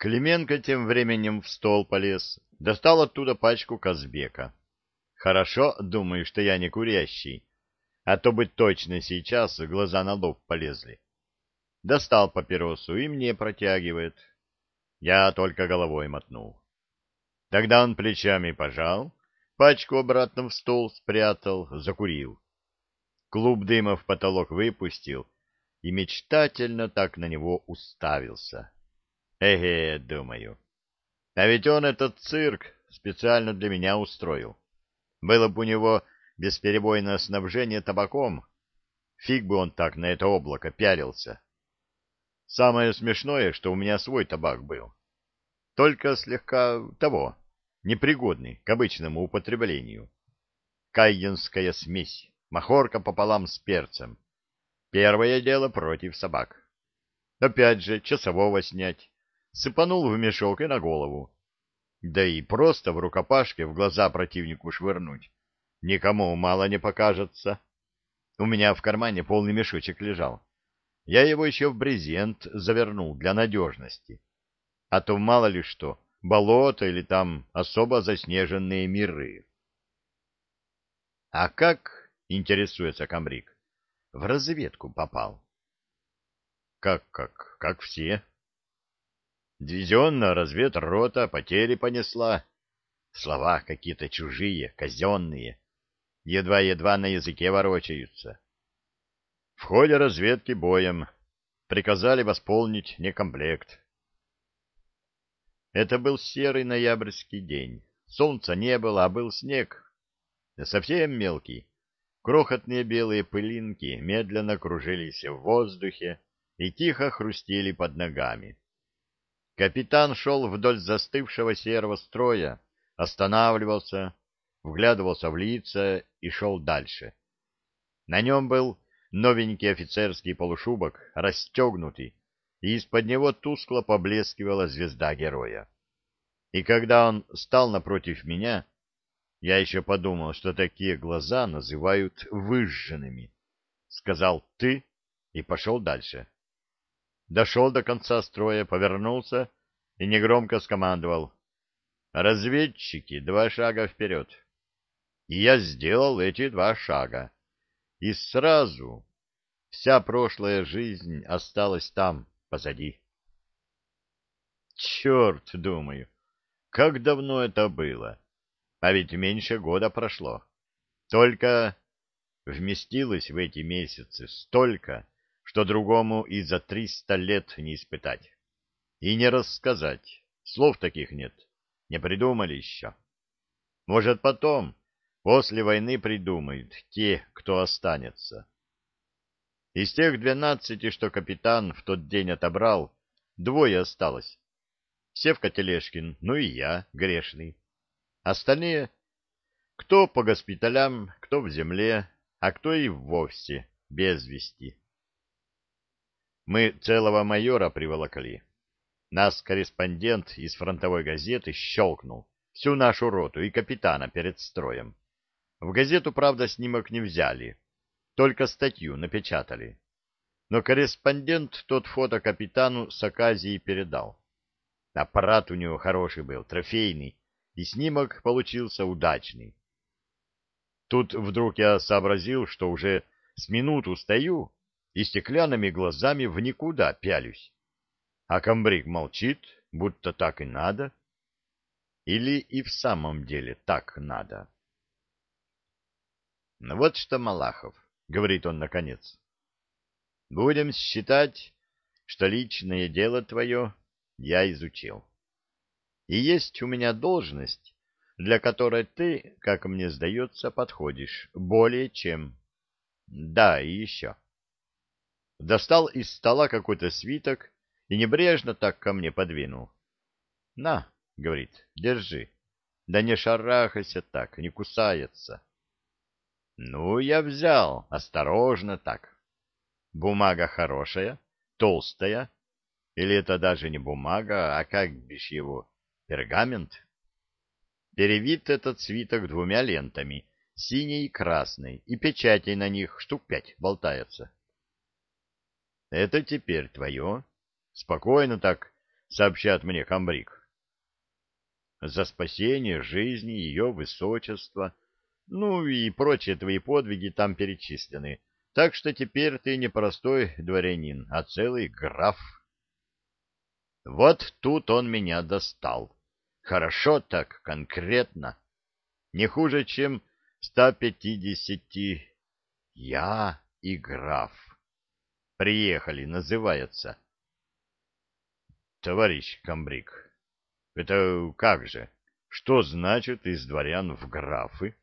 Клименко тем временем в стол полез, достал оттуда пачку Казбека. Хорошо, думаю, что я не курящий, а то бы точно сейчас глаза на лоб полезли. Достал папиросу и мне протягивает. Я только головой мотнул. Тогда он плечами пожал, пачку обратно в стол спрятал, закурил. Клуб дыма в потолок выпустил и мечтательно так на него уставился. Эге, думаю, а ведь он этот цирк специально для меня устроил. Было бы у него бесперебойное снабжение табаком, фиг бы он так на это облако пялился. Самое смешное, что у меня свой табак был, только слегка того, непригодный к обычному употреблению. Кайенская смесь, махорка пополам с перцем. Первое дело против собак. Опять же, часового снять. Сыпанул в мешок и на голову. Да и просто в рукопашке в глаза противнику швырнуть. Никому мало не покажется. У меня в кармане полный мешочек лежал. Я его еще в брезент завернул для надежности. А то мало ли что, болото или там особо заснеженные миры. — А как, — интересуется комбриг, — в разведку попал? — Как все. Дивизионная разведрота потери понесла. Слова какие-то чужие, казенные. Едва-едва на языке ворочаются. В ходе разведки боем приказали восполнить некомплект. Это был серый ноябрьский день. Солнца не было, а был снег. Совсем мелкий. Крохотные белые пылинки медленно кружились в воздухе и тихо хрустели под ногами. Капитан шел вдоль застывшего серого строя, останавливался, вглядывался в лица и шел дальше. На нем был новенький офицерский полушубок, расстегнутый, и из-под него тускло поблескивала звезда героя. И когда он стал напротив меня, я еще подумал, что такие глаза называют выжженными. Сказал «ты» и пошел дальше. Дошел до конца строя, повернулся и негромко скомандовал: «Разведчики, 2 шага вперед!» И я сделал эти 2 шага. И сразу вся прошлая жизнь осталась там, позади. Черт, думаю, как давно это было! А ведь меньше года прошло. Только вместилось в эти месяцы столько, что другому и за 300 лет не испытать. И не рассказать. Слов таких нет. Не придумали еще. Может, потом, после войны, придумают те, кто останется. Из тех 12, что капитан в тот день отобрал, 2 осталось. Севка Тележкин, ну и я, грешный. Остальные, кто по госпиталям, кто в земле, а кто и вовсе без вести. Мы целого майора приволокли. Нас корреспондент из фронтовой газеты щелкнул, всю нашу роту и капитана перед строем. В газету, правда, снимок не взяли, только статью напечатали. Но корреспондент тот фото капитану с оказией передал. Аппарат у него хороший был, трофейный, и снимок получился удачный. Тут вдруг я сообразил, что уже с минуту стою и стеклянными глазами в никуда пялюсь. А комбриг молчит, будто так и надо. Или и в самом деле так надо. «Ну вот что, Малахов, — говорит он наконец, — будем считать, что личное дело твое я изучил. И есть у меня должность, для которой ты, как мне сдается, подходишь более чем. Да, и еще». Достал из стола какой-то свиток и небрежно так ко мне подвинул. «На, — говорит, — держи. Да не шарахайся так, не кусается». Ну, я взял, осторожно так. Бумага хорошая, толстая. Или это даже не бумага, а как бишь его, пергамент? Перевит этот свиток 2 лентами, синей и красной, и печатей на них штук 5 болтается. Это теперь твое. Спокойно так, сообщает мне комбриг. За спасение жизни ее высочества, ну и прочие твои подвиги там перечислены. Так что теперь ты не простой дворянин, а целый граф. Вот тут он меня достал. Хорошо так, конкретно. Не хуже, чем 150. Я и граф. Приехали, называется. Товарищ комбриг, это как же? Что значит из дворян в графы?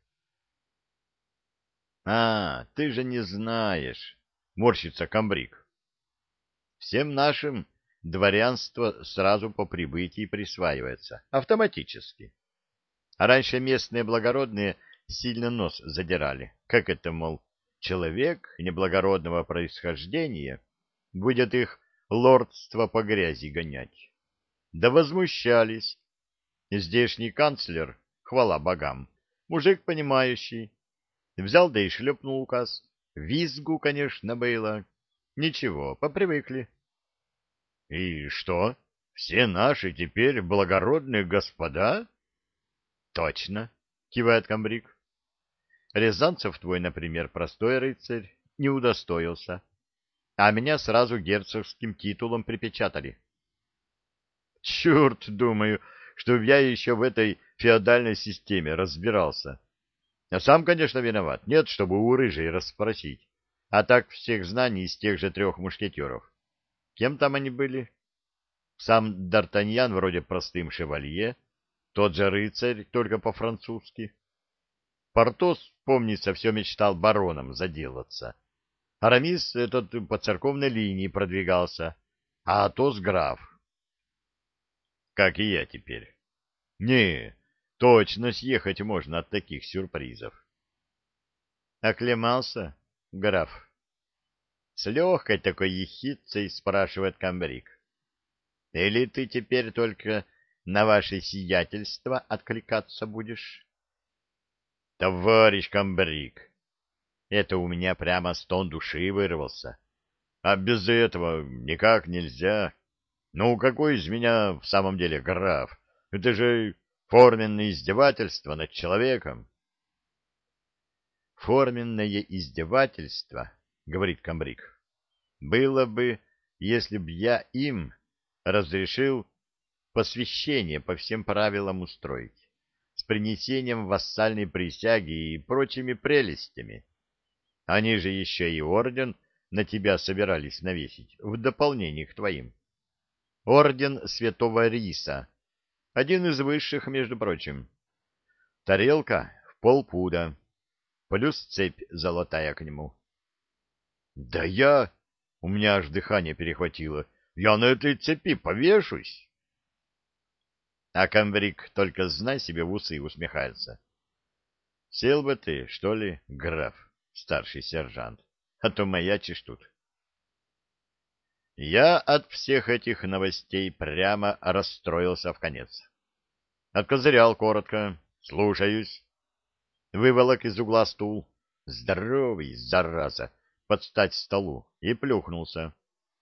А, ты же не знаешь, морщится комбриг. Всем нашим дворянство сразу по прибытии присваивается, автоматически. А раньше местные благородные сильно нос задирали. Как это, мол, человек неблагородного происхождения будет их лордство по грязи гонять? Да возмущались. Здешний канцлер, хвала богам, мужик понимающий, взял да и шлепнул указ. Визгу, конечно, было. Ничего, попривыкли. — И что, все наши теперь благородные господа? — Точно, — кивает комбриг. — Рязанцев твой, например, простой рыцарь, не удостоился, а меня сразу герцогским титулом припечатали. Черт, думаю, чтоб я еще в этой феодальной системе разбирался. А сам, конечно, виноват. Нет, чтобы у рыжей расспросить. А так всех знаний из тех же 3 мушкетеров. Кем там они были? Сам Д'Артаньян вроде простым шевалье, тот же рыцарь, только по-французски. Портос, помнится, все мечтал бароном заделаться. Арамис этот по церковной линии продвигался, а Атос граф. Как и я теперь. Не, точно съехать можно от таких сюрпризов. Оклемался, граф? С легкой такой ехидцей спрашивает комбриг. Или ты теперь только на ваше сиятельство откликаться будешь? Товарищ комбриг, это у меня прямо стон души вырвался. А без этого никак нельзя. Ну, какой из меня в самом деле граф? Это же форменное издевательство над человеком. Форменное издевательство, говорит комбриг, было бы, если б я им разрешил посвящение по всем правилам устроить, с принесением вассальной присяги и прочими прелестями. Они же еще и орден на тебя собирались навесить, в дополнение к твоим. Орден Святого Риса, один из высших, между прочим. Тарелка в полпуда, плюс цепь золотая к нему. Да я... У меня аж дыхание перехватило. Я на этой цепи повешусь. А комбриг только знай себе в усы усмехается. Сел бы ты, что ли, граф, старший сержант, а то маячишь тут. Я от всех этих новостей прямо расстроился вконец. Откозырял коротко. Слушаюсь. Выволок из угла стул. Здоровый, зараза, под стать столу, и плюхнулся.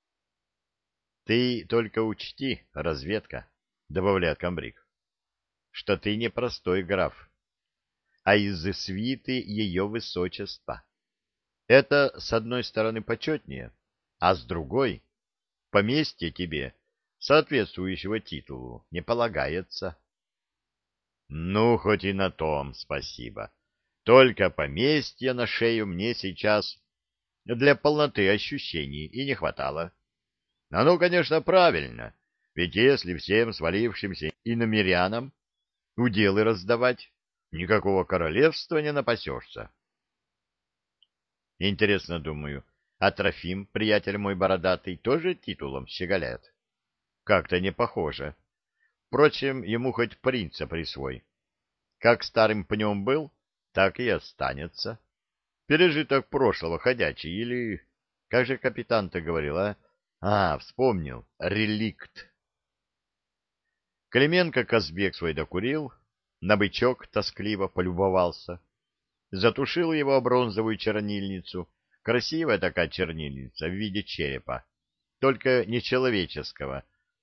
Ты только учти, разведка, добавляет комбриг, что ты не простой граф, а из свиты ее высочества. Это, с одной стороны, почетнее, а с другой, поместье тебе, соответствующего титулу, не полагается. Ну, хоть и на том спасибо. Только поместья на шею мне сейчас для полноты ощущений и не хватало. Оно, конечно, правильно, ведь если всем свалившимся иномирянам уделы раздавать, никакого королевства не напасешься. Интересно, думаю, а Трофим, приятель мой бородатый, тоже титулом щеголяет? Как-то не похоже. Впрочем, ему хоть принца присвой. Как старым пнем был, так и останется. Пережиток прошлого ходячий, или... Как же капитан-то говорил, а? А, вспомнил. Реликт. Клименко Казбек свой докурил, на бычок тоскливо полюбовался. Затушил его о бронзовую чернильницу. Красивая такая чернильница в виде черепа. Только не человеческого,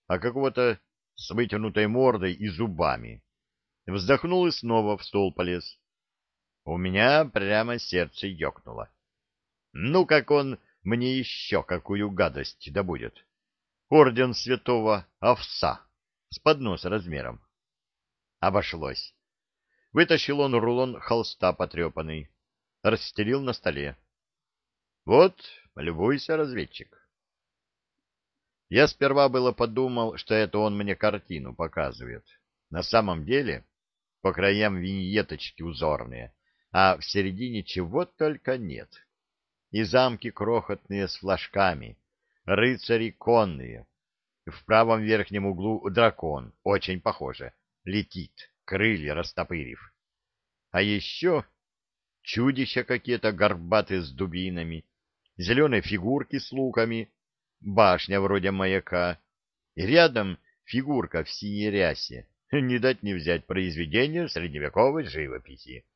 а какого-то с вытянутой мордой и зубами. Вздохнул и снова в стол полез. У меня прямо сердце ёкнуло. Ну, как он мне еще какую гадость добудет? Орден святого овса с поднос размером. Обошлось. Вытащил он рулон холста потрепанный, расстелил на столе. Вот, любуйся, разведчик. Я сперва было подумал, что это он мне картину показывает. На самом деле, по краям виньеточки узорные, а в середине чего только нет. И замки крохотные с флажками, рыцари конные. В правом верхнем углу дракон, очень похоже, летит, крылья растопырив. А еще чудища какие-то горбатые с дубинами, зеленые фигурки с луками, башня вроде маяка, и рядом фигурка в синей рясе. Не дать не взять произведение средневековой живописи.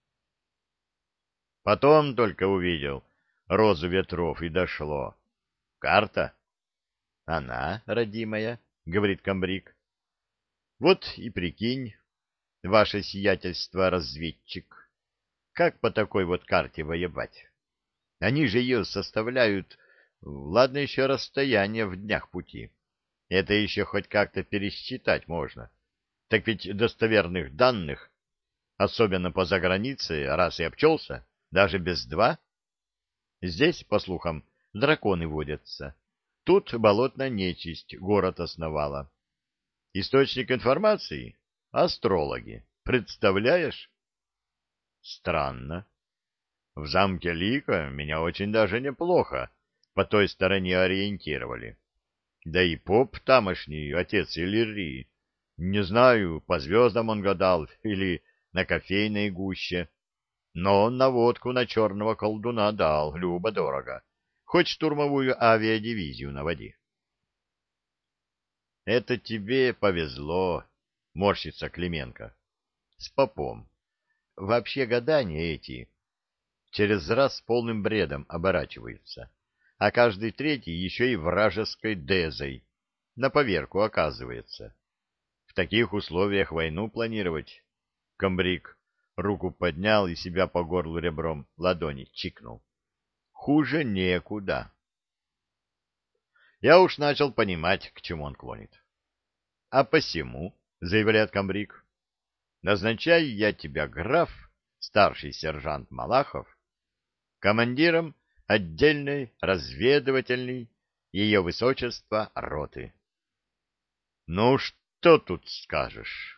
Потом только увидел розу ветров и дошло. Карта? Она, родимая, говорит комбриг. Вот и прикинь, ваше сиятельство, разведчик, как по такой вот карте воевать? Они же ее составляют, ладно, еще расстояние в днях пути. Это еще хоть как-то пересчитать можно. Так ведь достоверных данных, особенно по загранице, раз и обчелся, даже без два. Здесь, по слухам, драконы водятся. Тут болотная нечисть город основала. Источник информации — астрологи. Представляешь? Странно. В замке Лика меня очень даже неплохо по той стороне ориентировали. Да и поп тамошний, отец Иллирии, не знаю, по звездам он гадал или на кофейной гуще, но он наводку на черного колдуна дал, любо-дорого. Хоть штурмовую авиадивизию наводи. — Это тебе повезло, — морщится Клименко. — С попом. Вообще гадания эти через раз полным бредом оборачиваются, а каждый третий еще и вражеской дезой на поверку оказывается. В таких условиях войну планировать? Комбриг руку поднял и себя по горлу ребром ладони чикнул. Хуже некуда. Я уж начал понимать, к чему он клонит. — А посему, — заявляет комбриг, — назначаю я тебя, граф, старший сержант Малахов, командиром отдельной разведывательной ее высочества роты. — Ну, что тут скажешь?